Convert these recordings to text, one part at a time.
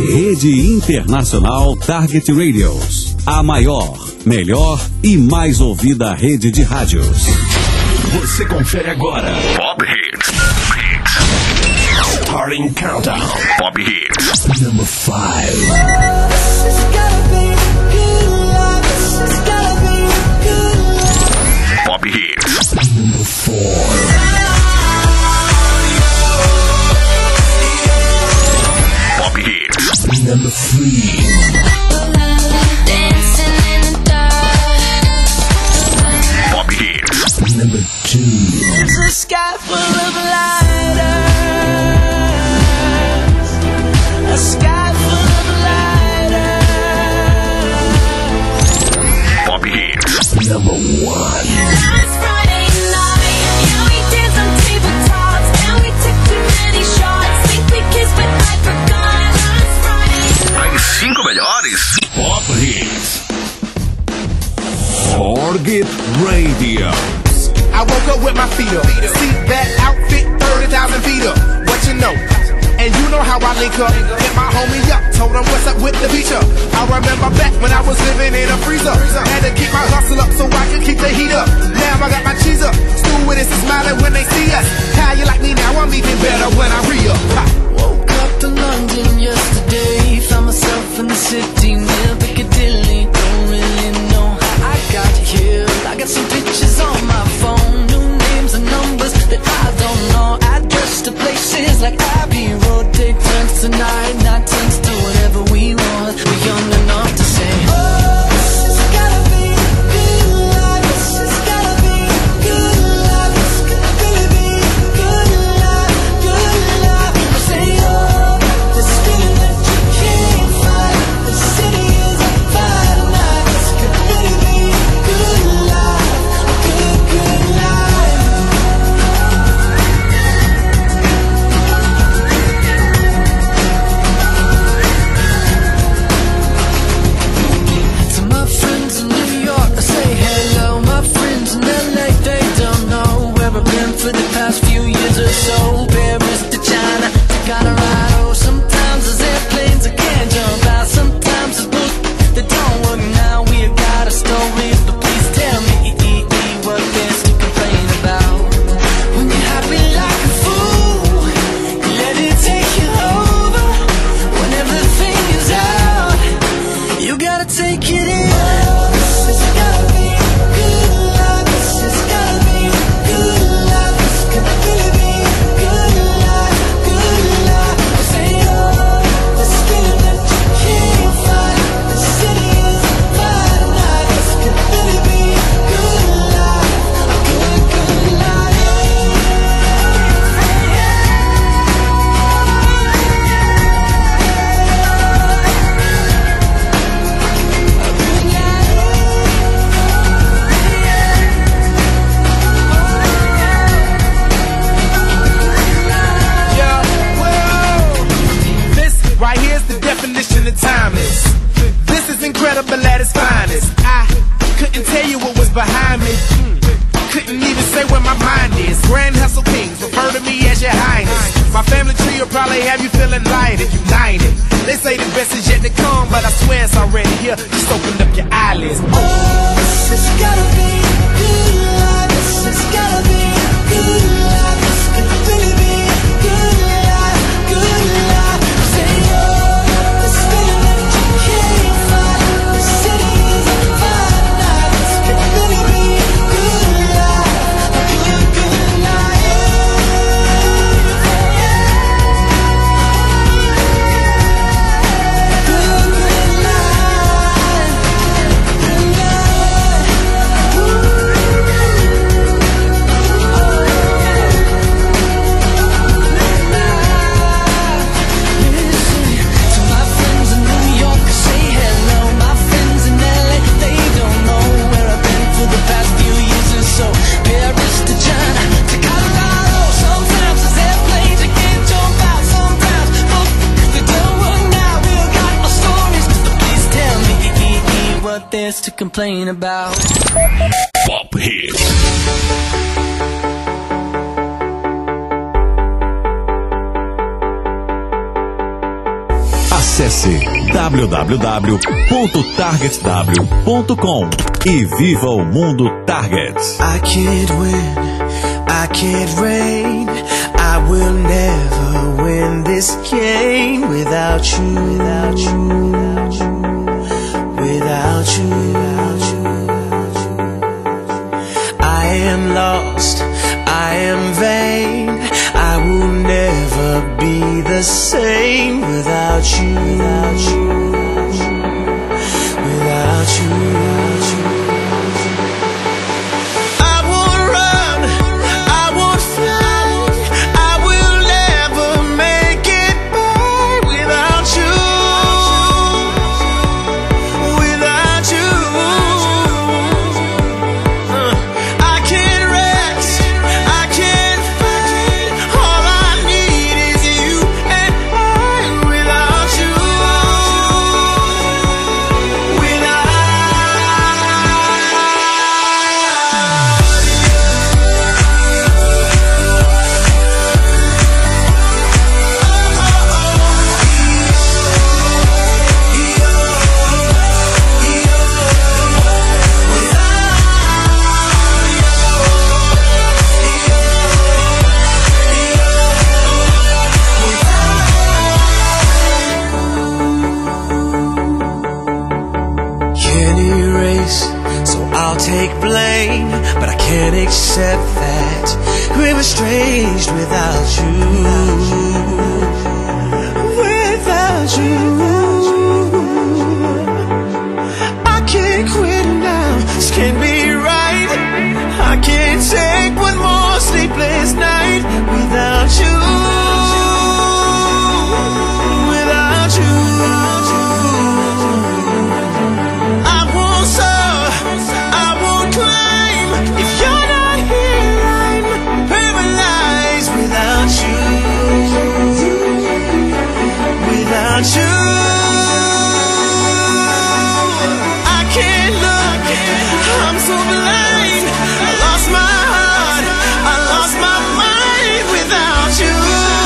Rede Internacional Target Radios. A maior, melhor e mais ouvida rede de rádios. Você confere agora Pop Hits. Starting Countdown. Pop Hits. Number 5. Pop Hits. Number 4. Pop Hits. Number 3. Pop Hits. Number 2. There's a sky full of lighters. A sky full of lighters. Pop Hits. Number 1. Last Friday night, yeah, we danced on tabletops, and we took too many shots. Think we kissed, but I forgot. Last Friday night. As 5 melhores Pop Hits. Target Radio. I woke up with my feet up. See that outfit, 30,000 feet up. What you know? And you know how I link up. Hit my homie up, told him what's up with the feature. I remember back when I was living in a freezer. Had to keep my hustle up so I could keep the heat up. Now I got my cheese up. Stewardess is smiling when they see us. How you like me now? I'm even better when I re-up. Woke up to London yesterday. Found myself in the city near Piccadilly. Don't really know how I got here. I got some pictures on my phone, new names and numbers that I don't know. Address to places like Abbey Road. Take turns tonight, not turns to whatever we want. We're young enough to say, oh, this has gotta be good love. This has gotta be good love. This could really be good love, good love. I say, oh, this feeling that you can't find. The city is on fire tonight. This could really be good love, good, good life. To my friends in New York, I say hello. My friends in LA, they don't know where I've been for the past few years or so. Paris to China, to Colorado. Sometimes there's airplanes I can't jump out. Sometimes there's books that don't work now. We got a story, but please tell me what there's to complain about. When you're happy like a fool, you let it take you over. When everything is out, you gotta take it in. This has gotta be good love. This has gotta be good love. This could really be good love, good love. I say, oh, this feeling that you can't find. The city is on fire tonight. This could really be good love, a good, good life. Yeah, whoa. This right here's the definition of timeless. This is incredible at its finest. I couldn't tell you what was behind me. Couldn't even say where my mind is. Grand Hustle Kings, refer to me as your highness. My family tree will probably have you feeling lighted, united. They say the best is yet to come, but I swear it's already here. Just open up your eyelids. Oh, this has gotta be good love. This has gotta be good love. This could really be good love, good love. Say, oh, this feeling that you can't find. The city is on fire tonight. This could really be good love, a good, good life. Good, good life. Good to my friends in New York, I say hello. My friends in LA, they don't know where I've been for the past few years or so. Paris to China, to Colorado. Sometimes there's airplanes I can't jump out. Sometimes books that don't work now. We all got our stories, but please tell me what there's to complain about. Pop Hits. As Acesse www.targetw.com e viva o mundo Target. I can't win, I can't reign, I will never win this game without you, without you, without you, without you, without you. I am lost, I am vain, I will never be the same without you, without you, without you, without you. I won't run, I won't fly, I will never make it by without you, without you. I can't rest, I can't fight, all I need is you and I without you, without Can't erase, so I'll take blame, but I can't accept that we're estranged without you, without you. I can't quit now, this can't be right. I can't take one more sleepless night without you, without you. I won't soar, I won't climb. If you're not here, I'm paralyzed without you, without you. I can't look, I'm so blind. I lost my heart, I lost my mind without you,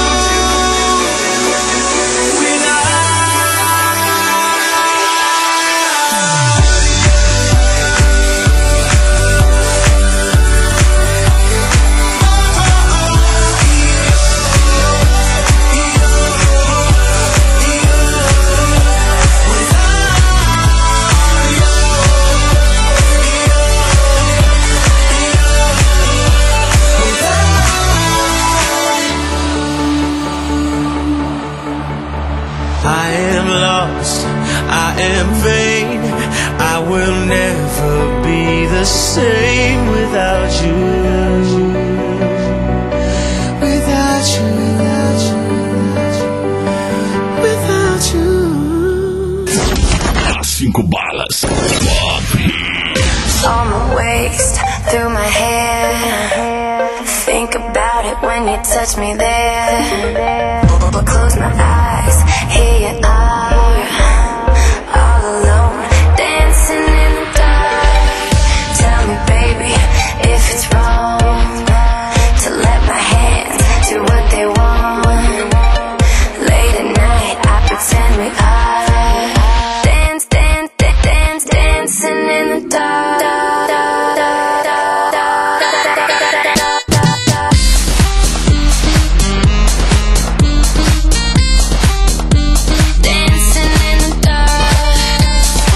I am lost, I am vain, I will never be the same without you, without you, without you, without you. 5 balas. Pop Hits. On my waist, through my hair. Think about it when you touch me there. Close my eyes, here you are, all alone, dancing in the dark. Tell me, baby, if it's wrong to let my hands do what they want. Late at night, I pretend we are dancing in the dark. Dancing in the dark.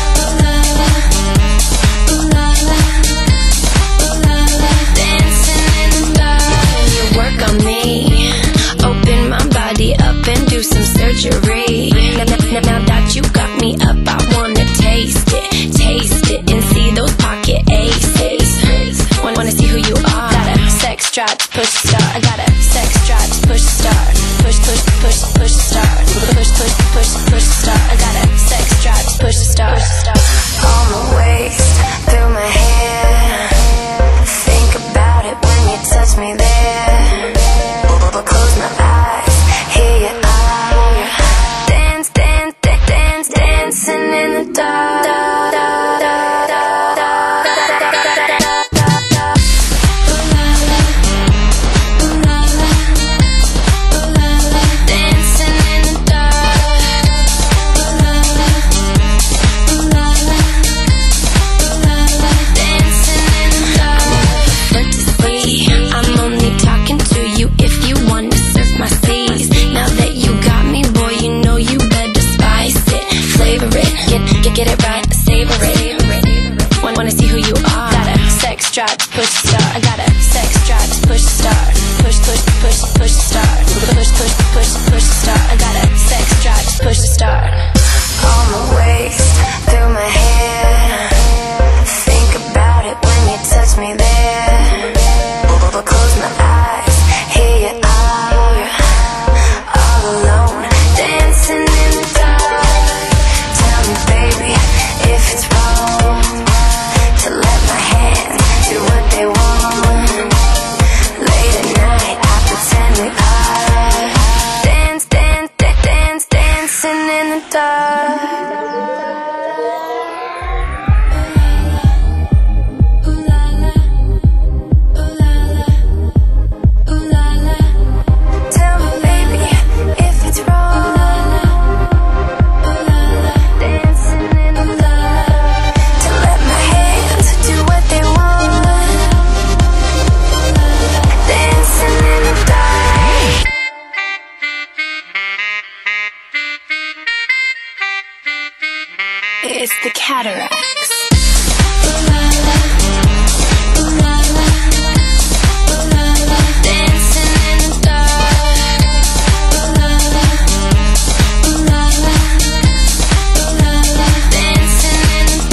my C's. Now that you got me, boy, you know you better spice it, flavor it, get it right, savor it. Wanna see who you are? Got a sex drive to push start. I got a sex drive to push start. Push start. Push start. I got a sex drive to push start. On my waist, through my hair. Think about it when you touch me there. But close my eyes, here you are, all alone, dancing in the dark. Tell me, baby, if it's wrong to let my hands do what they want. Late at night, I pretend we are dancing in the dark. It's the Cataracts. Dancing in the dark. Dancing in the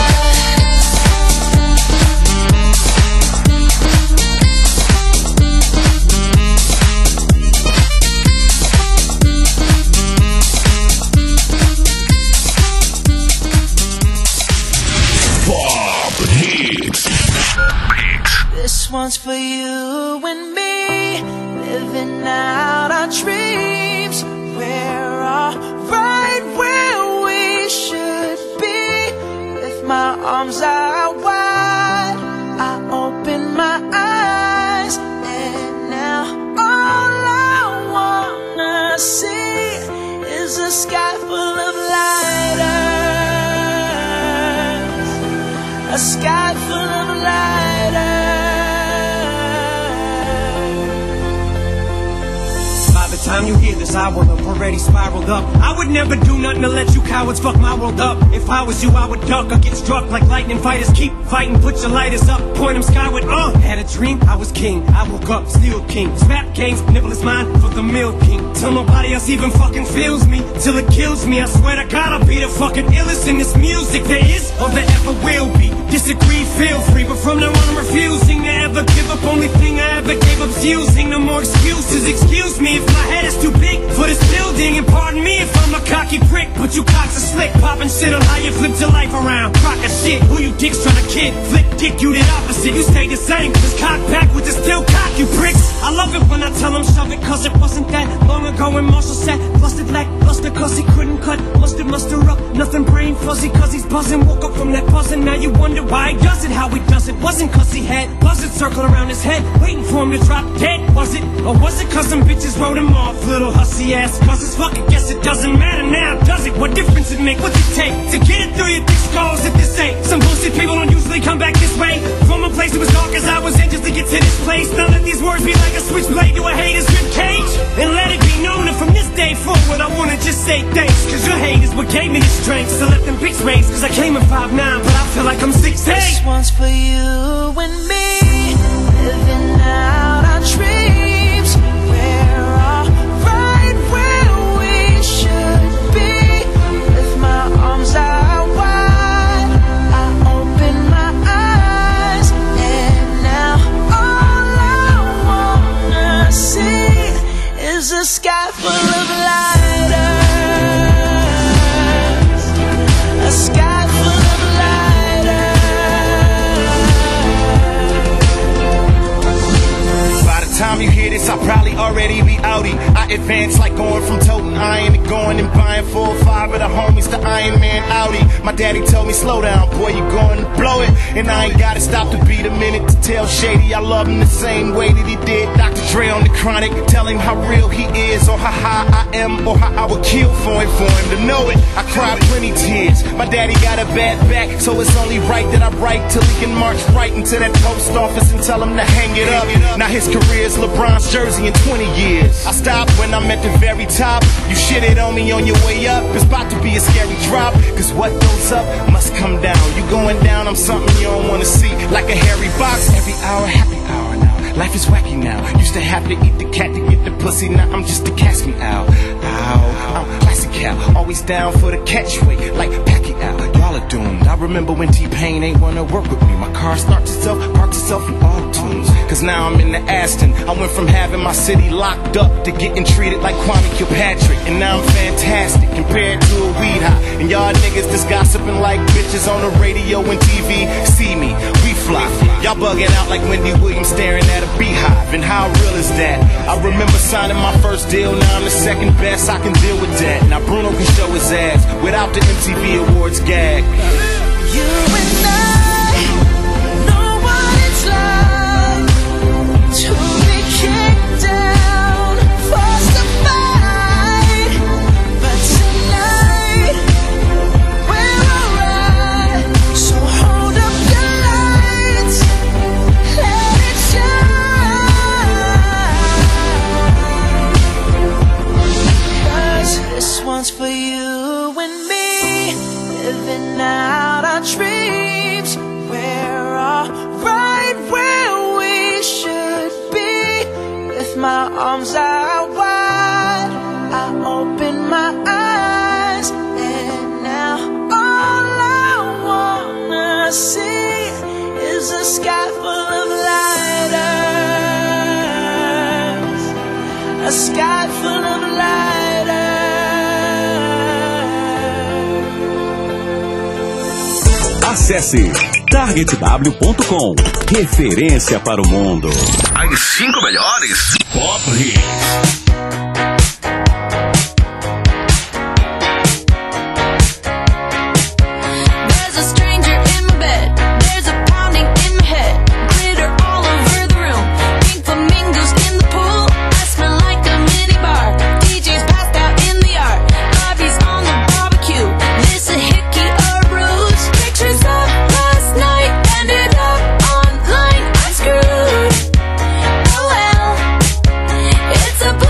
This one's for you and me, living out our dreams. We're all right where we should be. If my arms are wide, I open my eyes, and now all I wanna see is a sky full of lighters, a sky full of lighters. Time you hear this, I will have already spiraled up. I would never do nothing to let you cowards fuck my world up. If I was you, I would duck or get struck like lightning fighters. Keep fighting, put your lighters up, point them skyward. Had a dream, I was king. I woke up, still king. Snap games, nibble is mine for the milk king. Till nobody else even fucking feels me, till it kills me. I swear to God, I'll be the fucking illest in this music there is or there ever will be. Disagree, feel free, but from now on I'm refusing to ever give up. Only thing I ever gave up's using. No more excuses, excuse me if my head is too big for this building, and pardon me if I'm a cocky prick, but you cocks are slick, popping shit on how you flipped your life around. Crock of shit, who you dicks trying to kid? Flick dick, you did opposite, you stay the same, just cock back with the still cock, you pricks. I love it when I tell them shove it, cause it wasn't that long ago when Marshall said busted lackluster cause he couldn't cut, muster up, nothing brain fuzzy cause he's buzzing, woke up from that buzzing, now you wonder why he does it, how he does it, wasn't cause he had buzzards circle around his head, waiting for him to drop dead, was it? Or was it cause some bitches wrote him off, little hussy ass buzzers, fuck it, guess it doesn't matter now, does it? What difference it make, what's it take to get it through your thick skulls if this ain't some bullshit? People don't usually come back this way, from a place that was dark as I was in just to get to this place. Now let these words be like a switchblade to a hater's rib cage, and let it be known that from this day forward I wanna just say thanks, cause your hate is what gave me the strength to let them pics raise, cause I came in 5'9", but I feel like I'm 6'8". This one's for you and me, living out our dreams. We're all right where we should be. If my arms are wide, I open my eyes, and now all I wanna see is a sky full of lighters, a sky full of Time you hear this, I'll probably already be outie. I advance like going from toting iron to going and buying 4 or 5 of the homies to Iron Man Audi. My daddy told me, slow down, boy, you going to blow it. And I ain't gotta stop to beat a minute to tell Shady I love him the same way that he did Dr. Dre on the Chronic. Tell him how real he is or how high I am or how I would kill for him to know it. I cried plenty tears. My daddy got a bad back, so it's only right that I write till he can march right into that post office and tell him to hang it up. Now his career is LeBron's jersey in 20 years. I stopped when I'm at the very top. You shitted on me on your way up. It's about to be a scary drop, cause what goes up must come down. You going down, I'm something you don't wanna see. Like a hairy box, every hour, happy hour now. Life is wacky now. Used to have to eat the cat to get the pussy. Now I'm just a cast me out. Ow, I'm classic Cal. Always down for the catchweight, like Pacquiao. Y'all are doomed. I remember when T-Pain ain't wanna work with me. My car starts itself, parks itself in auto tunes. Cause now I'm in the Aston. I went from having my city locked up to getting treated like Kwame Kilpatrick. And now I'm fantastic compared to a weed high. And y'all niggas just gossiping like bitches on the radio and TV. See me, we fly. Y'all bugging out like Wendy Williams staring at a beehive. And how real is that? I remember signing my first deal. Now I'm the second best. I can deal with that. Now Bruno can show his ass without the MTV Awards gag. You and I know what it's like to be kicked down, forced to fight. But tonight we're alright. So hold up your lights, let it shine. 'Cause this one's for you and me, living out our dreams. We're all right where we should be. With my arms out wide, I open my eyes, and now all I wanna see is a sky full of lighters, a sky full of lighters. Acesse targetw.com. Referência para o mundo. As 5 melhores Pop Hits. There's a stranger in my bed. There's a pounding in my head. Glitter all over the room. Pink flamingos in the pool. I smell like a mini bar. DJ's passed out in the yard. Bobby's on the barbecue. This a hickey or ruse. Pictures of last night ended up online. I'm screwed. Oh well, it's a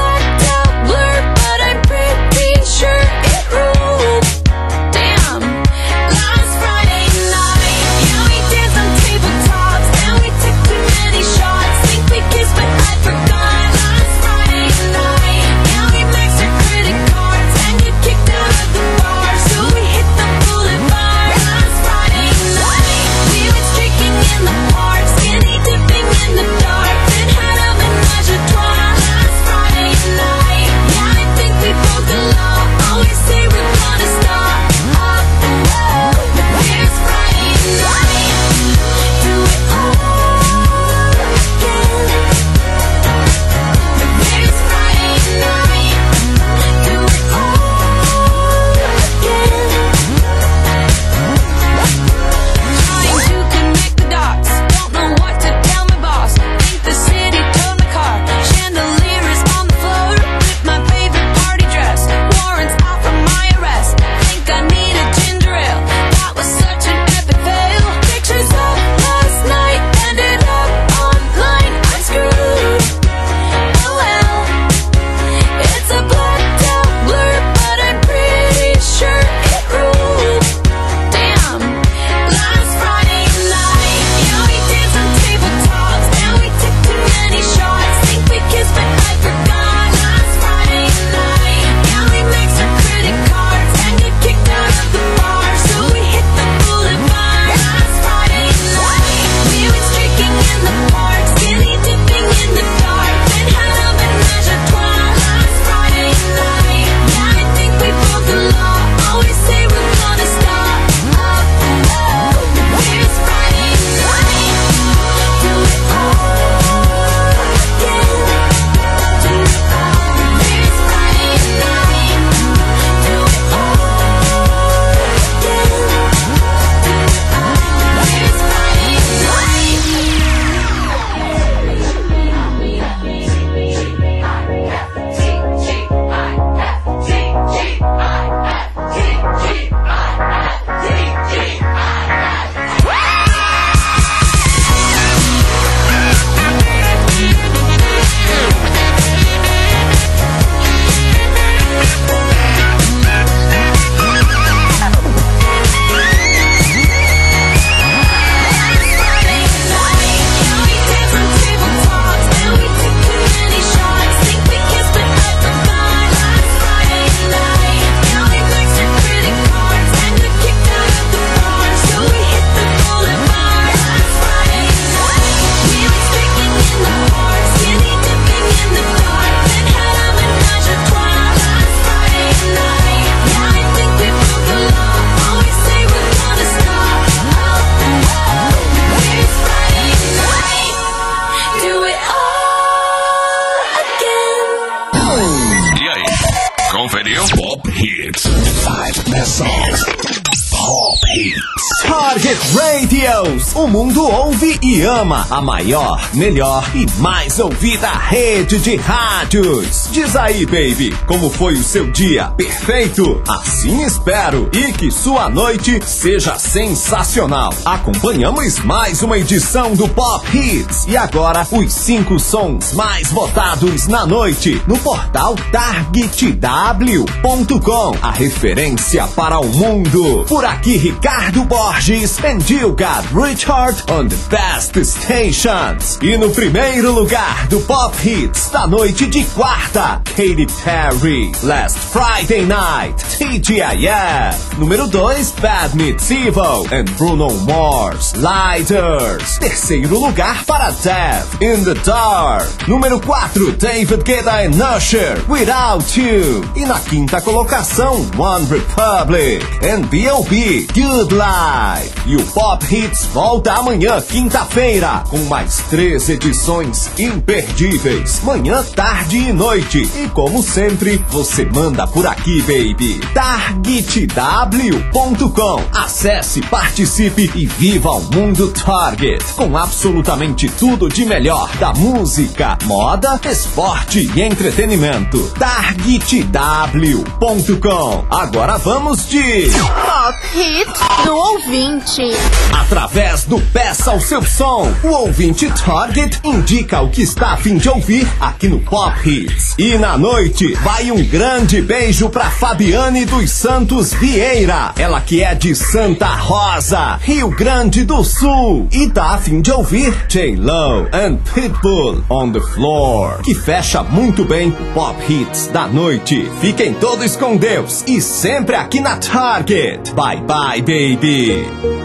radio. Pop Hits. 5 best songs. Pop Hits. Target Radios. O mundo ouve e ama a maior, melhor e mais ouvida rede de rádios. Diz aí, baby, como foi o seu dia? Perfeito? Assim espero. E que sua noite seja sensacional. Acompanhamos mais uma edição do Pop Hits. E agora, os 5 sons mais votados na noite no portal targetw.com. A referência para o mundo. Por aqui, Ricardo Borges and you got Richard on the best stations. E no primeiro lugar do Pop Hits da noite de quarta, Katy Perry, Last Friday Night, TGIF. Número 2, Bad Meets Evil and Bruno Mars, Lighters. Terceiro lugar para Dev, In the Dark. Número 4, David Guetta and Usher, Without You. E na quinta colocação, One Republic and B.O.B, Good Life. E o Pop Hits volta amanhã, quinta-feira, com mais 3 edições imperdíveis, manhã, tarde e noite. E como sempre, você manda por aqui, baby. targetw.com. Acesse, participe e viva o mundo Target, com absolutamente tudo de melhor da música, moda, esporte e entretenimento. targetw.com. Agora vamos de Pop Hit do ouvinte. Através do Peça o Seu Som, o ouvinte Target indica o que está a fim de ouvir aqui no Pop Hits. E na noite, vai um grande beijo pra Fabiane dos Santos Vieira, ela que é de Santa Rosa, Rio Grande do Sul, e tá a fim de ouvir J-Lo and Pitbull on the Floor, que fecha muito bem o Pop Hits da noite. Fiquem todos com Deus e sempre aqui na Target. Bye bye, baby.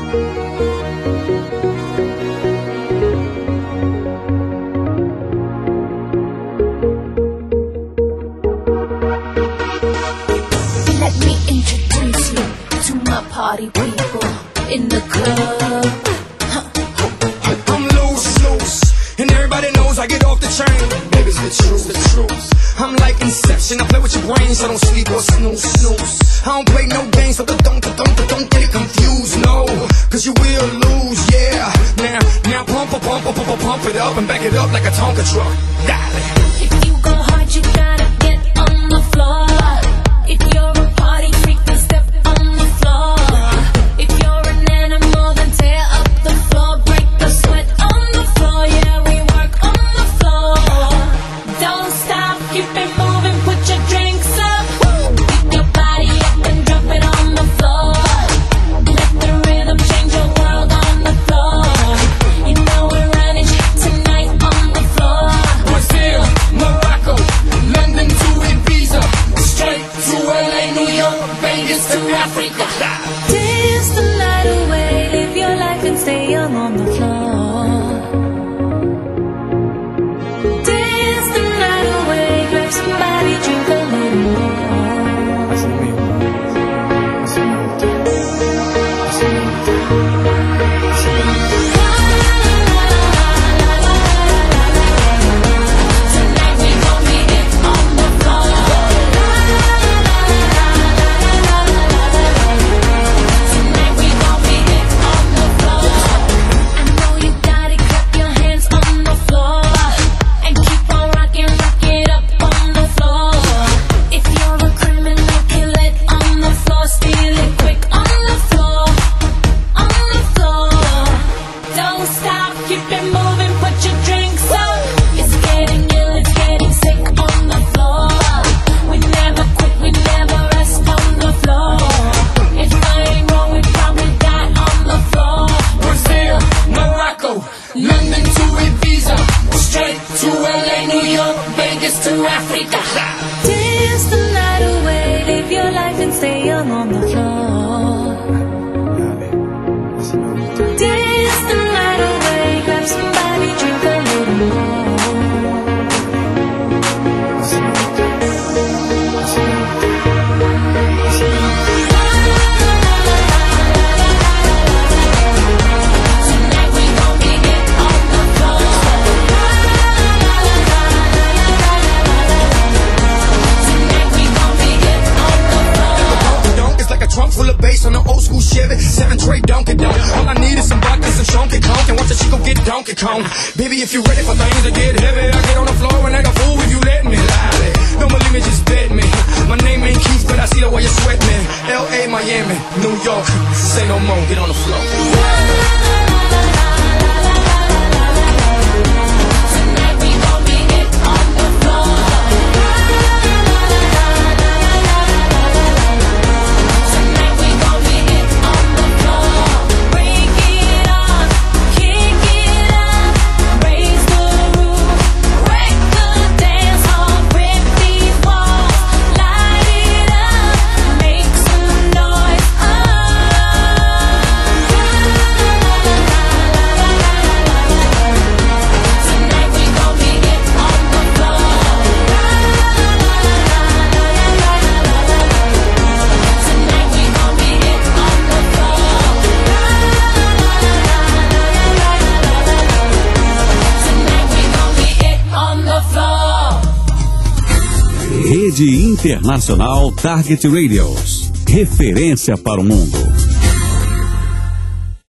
Let me introduce you to my party people in the club. I'm loose, and everybody knows I get off the train. Baby, it's the truth. I'm like Inception, I play with your brain, so don't sleep or snooze. I don't play no games, so don't get it confused, no. Cause you will lose, yeah. Now pump it up and back it up like a Tonka truck. Dale. If you go hard, you gotta get on the floor. If you're a party freak, then step on the floor. If you're an animal, then tear up the floor. Break the sweat on the floor, yeah, we work on the floor. Don't stop, keep it moving, put your drinks up. Pick your body up and drop it on the floor. Let the rhythm change your world on the floor. You know we're running tonight on the floor. Brazil, Morocco, London to Ibiza, straight to LA, New York, Vegas to Africa. Dance the night away, live your life and stay young on the floor. Dance the night away, grab somebody, drink a little more. Tonight we gon' get it on the floor. full of bass on an old school Chevy, 7 tray Donkey Donk. All I need is some vodka and some Chonky Conk, and watch the Chico get Donkey Kong. Baby, if you ready for things to get heavy, I get on the floor and act a fool if you let me. Lie. Don't believe me, just bet me. My name ain't Keith, but I see the way you sweat me. L.A., Miami, New York, say no more, get on the floor. Tonight we gon' be it on the floor. Tonight we gon' be it on the floor. Break it up, kick it up, raise the roof, wreck the dance hall, rip these walls, light it up, make some noise. Tonight we gon' be it on the floor. Tonight we gon' be it on the floor. Tonight we gon' be it on the floor. Rede Internacional Target Radios. Referência para o mundo.